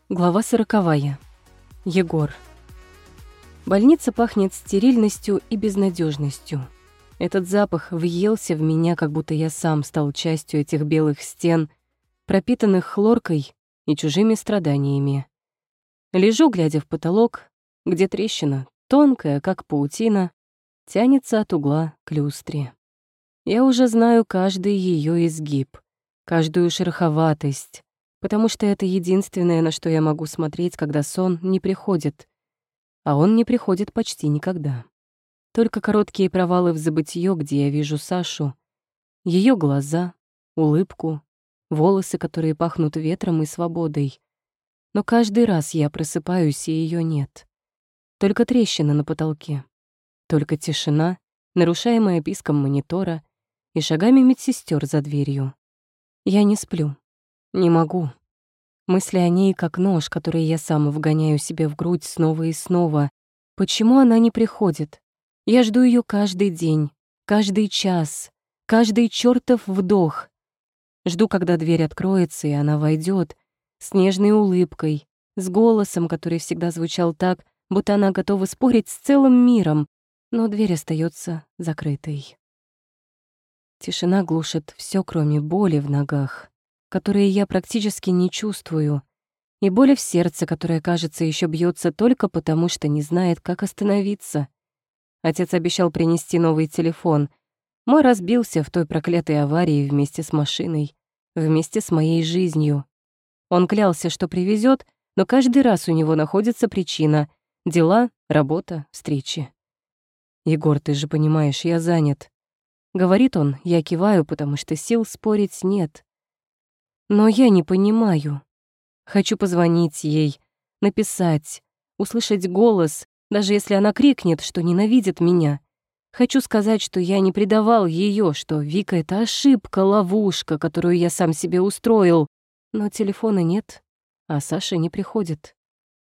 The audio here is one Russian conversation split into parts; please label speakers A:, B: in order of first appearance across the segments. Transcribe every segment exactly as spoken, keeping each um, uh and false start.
A: Глава сороковая. Егор. Больница пахнет стерильностью и безнадежностью. Этот запах въелся в меня, как будто я сам стал частью этих белых стен, пропитанных хлоркой и чужими страданиями. Лежу, глядя в потолок, где трещина, тонкая, как паутина, тянется от угла к люстре. Я уже знаю каждый ее изгиб, каждую шероховатость, потому что это единственное, на что я могу смотреть, когда сон не приходит. А он не приходит почти никогда. Только короткие провалы в забытье, где я вижу Сашу, ее глаза, улыбку, волосы, которые пахнут ветром и свободой. Но каждый раз я просыпаюсь, и ее нет. Только трещина на потолке. Только тишина, нарушаемая писком монитора и шагами медсестер за дверью. Я не сплю. Не могу. Мысли о ней как нож, который я сам вгоняю себе в грудь снова и снова. Почему она не приходит? Я жду ее каждый день, каждый час, каждый чертов вдох. Жду, когда дверь откроется, и она войдет с нежной улыбкой, с голосом, который всегда звучал так, будто она готова спорить с целым миром, но дверь остается закрытой. Тишина глушит все, кроме боли в ногах, которые я практически не чувствую, и боли в сердце, которое, кажется, еще бьется только потому, что не знает, как остановиться. Отец обещал принести новый телефон. Мой разбился в той проклятой аварии вместе с машиной, вместе с моей жизнью. Он клялся, что привезет, но каждый раз у него находится причина — дела, работа, встречи. «Егор, ты же понимаешь, я занят». Говорит он, я киваю, потому что сил спорить нет. Но я не понимаю. Хочу позвонить ей, написать, услышать голос, даже если она крикнет, что ненавидит меня. Хочу сказать, что я не предавал ее, что Вика — это ошибка, ловушка, которую я сам себе устроил. Но телефона нет, а Саша не приходит.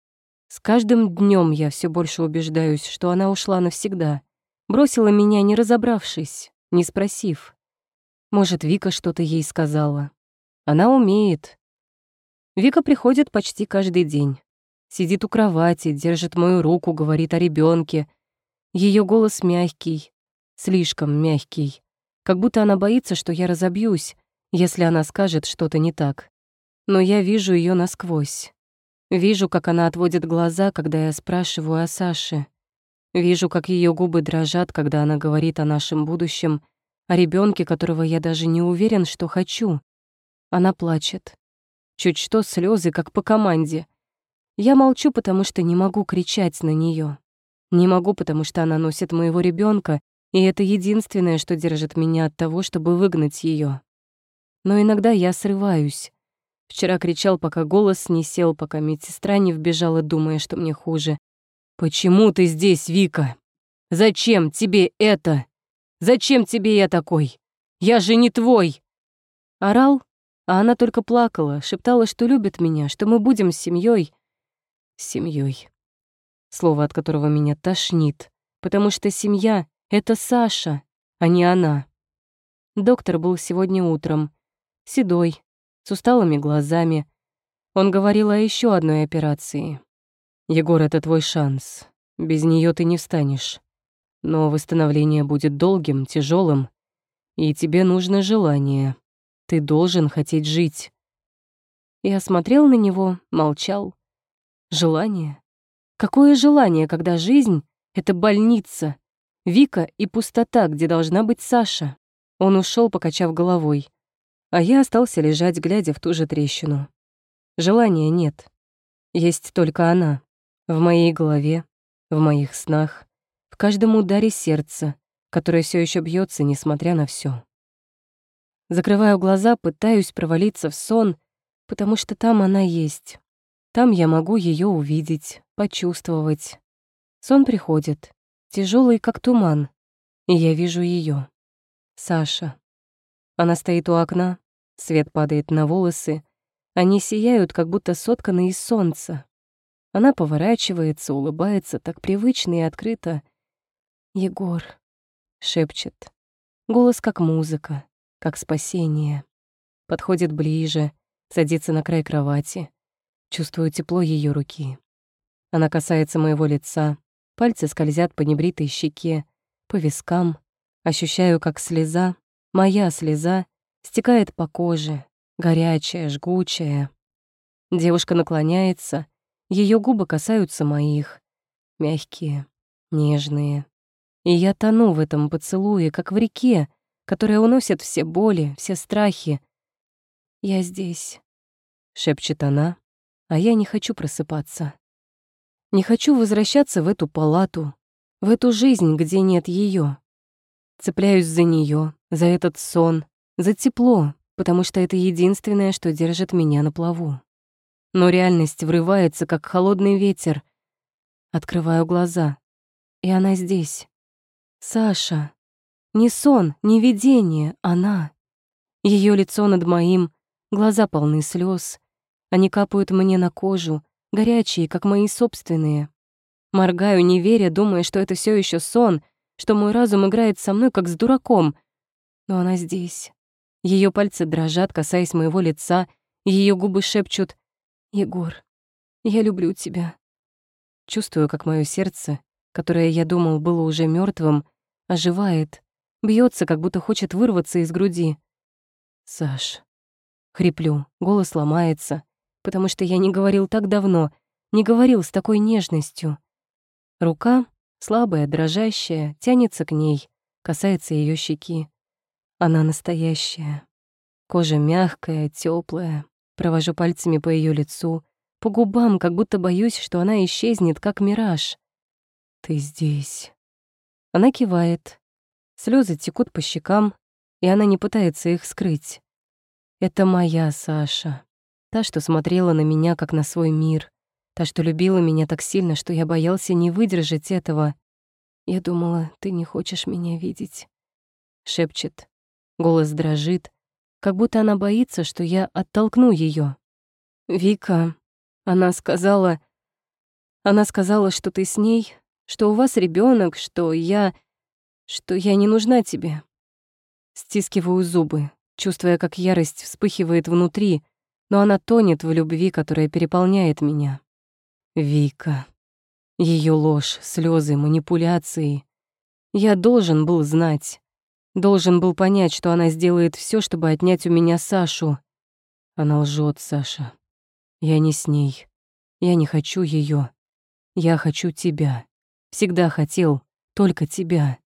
A: С каждым днем я все больше убеждаюсь, что она ушла навсегда. Бросила меня, не разобравшись, не спросив. Может, Вика что-то ей сказала. Она умеет. Вика приходит почти каждый день. Сидит у кровати, держит мою руку, говорит о ребенке. Ее голос мягкий, слишком мягкий. Как будто она боится, что я разобьюсь, если она скажет что-то не так. Но я вижу ее насквозь. Вижу, как она отводит глаза, когда я спрашиваю о Саше. Вижу, как ее губы дрожат, когда она говорит о нашем будущем, о ребенке, которого я даже не уверен, что хочу. Она плачет. Чуть что слезы, как по команде. Я молчу, потому что не могу кричать на нее. Не могу, потому что она носит моего ребенка, и это единственное, что держит меня от того, чтобы выгнать ее. Но иногда я срываюсь. Вчера кричал, пока голос не сел, пока медсестра не вбежала, думая, что мне хуже. «Почему ты здесь, Вика? Зачем тебе это? Зачем тебе я такой? Я же не твой!» Орал, а она только плакала, шептала, что любит меня, что мы будем с семьей. С семьей. Слово, от которого меня тошнит, потому что семья — это Саша, а не она. Доктор был сегодня утром, седой, с усталыми глазами. Он говорил о еще одной операции. «Егор, это твой шанс. Без нее ты не встанешь. Но восстановление будет долгим, тяжелым, и тебе нужно желание. Ты должен хотеть жить». Я смотрел на него, молчал. Желание? Какое желание, когда жизнь — это больница, Вика и пустота, где должна быть Саша? Он ушел, покачав головой, а я остался лежать, глядя в ту же трещину. Желания нет. Есть только она. В моей голове, в моих снах, в каждом ударе сердца, которое все еще бьется, несмотря на все. Закрываю глаза, пытаюсь провалиться в сон, потому что там она есть. Там я могу ее увидеть, почувствовать. Сон приходит, тяжелый, как туман, и я вижу ее. Саша. Она стоит у окна, свет падает на волосы, они сияют, как будто сотканы из солнца. Она поворачивается, улыбается так привычно и открыто. «Егор», — шепчет. Голос как музыка, как спасение. Подходит ближе, садится на край кровати. Чувствую тепло ее руки. Она касается моего лица, пальцы скользят по небритой щеке, по вискам. Ощущаю, как слеза, моя слеза, стекает по коже, горячая, жгучая. Девушка наклоняется, ее губы касаются моих, мягкие, нежные. И я тону в этом поцелуе, как в реке, которая уносит все боли, все страхи. «Я здесь», — шепчет она, а я не хочу просыпаться. Не хочу возвращаться в эту палату, в эту жизнь, где нет ее. Цепляюсь за нее, за этот сон, за тепло, потому что это единственное, что держит меня на плаву. Но реальность врывается, как холодный ветер. Открываю глаза, и она здесь. Саша. Не сон, не видение, она. Ее лицо над моим, глаза полны слез. Они капают мне на кожу, горячие, как мои собственные. Моргаю, не веря, думая, что это все еще сон, что мой разум играет со мной, как с дураком. Но она здесь. Ее пальцы дрожат, касаясь моего лица, и ее губы шепчут: «Егор, я люблю тебя». Чувствую, как мое сердце, которое, я думал, было уже мертвым, оживает, бьется, как будто хочет вырваться из груди. «Саш». Хриплю, голос ломается, потому что я не говорил так давно, не говорил с такой нежностью. Рука, слабая, дрожащая, тянется к ней, касается ее щеки. Она настоящая. Кожа мягкая, теплая. Провожу пальцами по ее лицу, по губам, как будто боюсь, что она исчезнет, как мираж. «Ты здесь». Она кивает. Слезы текут по щекам, и она не пытается их скрыть. Это моя Саша. Та, что смотрела на меня, как на свой мир. Та, что любила меня так сильно, что я боялся не выдержать этого. «Я думала, ты не хочешь меня видеть», — шепчет. Голос дрожит, как будто она боится, что я оттолкну ее. «Вика, она сказала... Она сказала, что ты с ней, что у вас ребенок, что я... что я не нужна тебе». Стискиваю зубы, чувствуя, как ярость вспыхивает внутри, но она тонет в любви, которая переполняет меня. Вика. Ее ложь, слезы, манипуляции. Я должен был знать. Должен был понять, что она сделает все, чтобы отнять у меня Сашу. Она лжет, Саша. Я не с ней. Я не хочу ее. Я хочу тебя. Всегда хотел только тебя.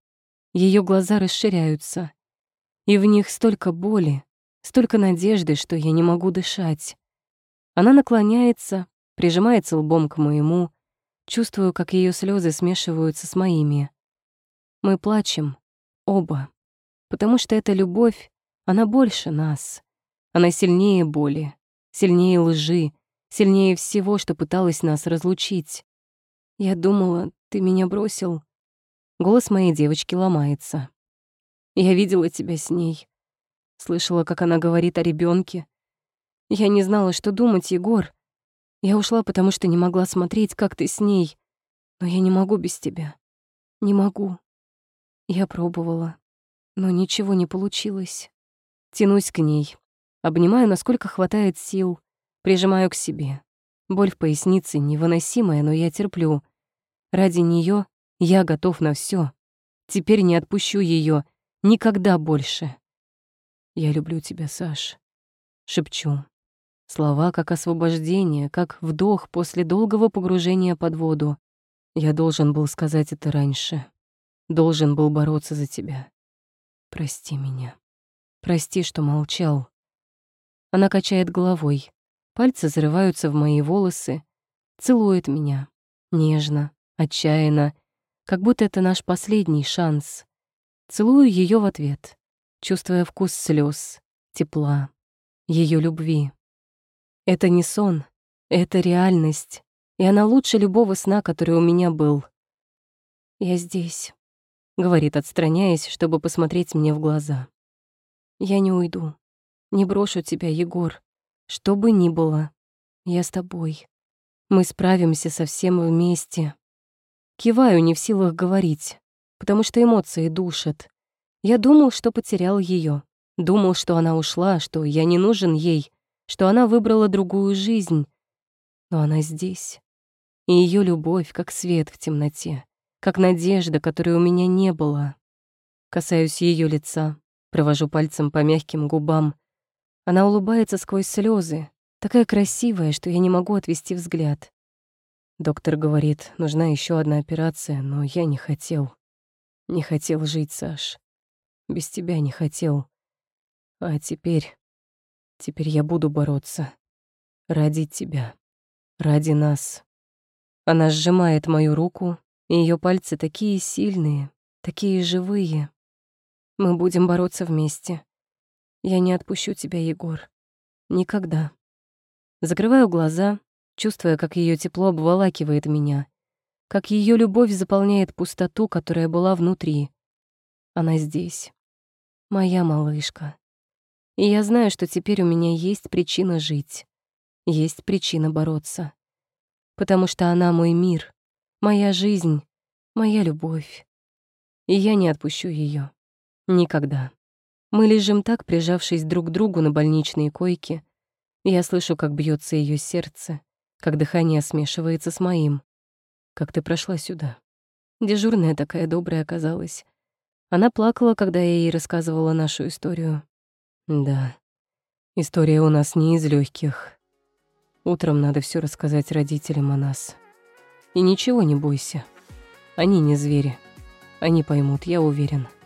A: Ее глаза расширяются, и в них столько боли, столько надежды, что я не могу дышать. Она наклоняется, прижимается лбом к моему, чувствую, как ее слезы смешиваются с моими. Мы плачем, оба, потому что эта любовь, она больше нас. Она сильнее боли, сильнее лжи, сильнее всего, что пыталась нас разлучить. Я думала, ты меня бросил. Голос моей девочки ломается. Я видела тебя с ней. Слышала, как она говорит о ребенке. Я не знала, что думать, Егор. Я ушла, потому что не могла смотреть, как ты с ней. Но я не могу без тебя. Не могу. Я пробовала, но ничего не получилось. Тянусь к ней. Обнимаю, насколько хватает сил. Прижимаю к себе. Боль в пояснице невыносимая, но я терплю. Ради нее я готов на все. Теперь не отпущу ее никогда больше. «Я люблю тебя, Саш», — шепчу. Слова как освобождение, как вдох после долгого погружения под воду. Я должен был сказать это раньше. Должен был бороться за тебя. Прости меня. Прости, что молчал. Она качает головой. Пальцы зарываются в мои волосы, целует меня. Нежно, отчаянно, как будто это наш последний шанс. Целую ее в ответ, чувствуя вкус слез, тепла, ее любви. Это не сон, это реальность, и она лучше любого сна, который у меня был. «Я здесь», — говорит, отстраняясь, чтобы посмотреть мне в глаза. «Я не уйду, не брошу тебя, Егор. Что бы ни было, я с тобой. Мы справимся со всем вместе». Киваю, не в силах говорить, потому что эмоции душат. Я думал, что потерял ее, думал, что она ушла, что я не нужен ей, что она выбрала другую жизнь. Но она здесь. И ее любовь, как свет в темноте, как надежда, которой у меня не было. Касаюсь ее лица, провожу пальцем по мягким губам. Она улыбается сквозь слезы, такая красивая, что я не могу отвести взгляд. Доктор говорит, нужна еще одна операция, но я не хотел. Не хотел жить, Саш. Без тебя не хотел. А теперь... Теперь я буду бороться. Ради тебя. Ради нас. Она сжимает мою руку, и ее пальцы такие сильные, такие живые. Мы будем бороться вместе. Я не отпущу тебя, Егор. Никогда. Закрываю глаза, чувствуя, как ее тепло обволакивает меня, как ее любовь заполняет пустоту, которая была внутри. Она здесь. Моя малышка. И я знаю, что теперь у меня есть причина жить. Есть причина бороться. Потому что она мой мир, моя жизнь, моя любовь. И я не отпущу ее. Никогда. Мы лежим так, прижавшись друг к другу на больничной койке. Я слышу, как бьется ее сердце, как дыхание смешивается с моим. Как ты прошла сюда? Дежурная такая добрая оказалась. Она плакала, когда я ей рассказывала нашу историю. Да, история у нас не из легких. Утром надо все рассказать родителям о нас. И ничего не бойся. Они не звери. Они поймут, я уверен.